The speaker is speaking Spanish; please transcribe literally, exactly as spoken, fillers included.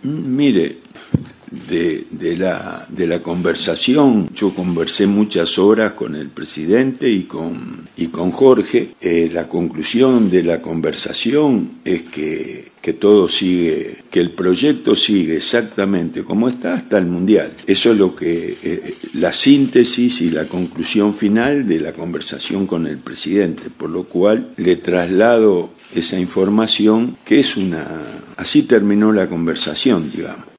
Mire, de, de, la, de la conversación, yo conversé muchas horas con el presidente y con, y con Jorge. Eh, la conclusión de la conversación es que, que todo sigue, que el proyecto sigue exactamente como está hasta el Mundial. Eso es lo que, eh, la síntesis y la conclusión final de la conversación con el presidente, por lo cual le traslado esa información, que es una, así terminó la conversación, digamos.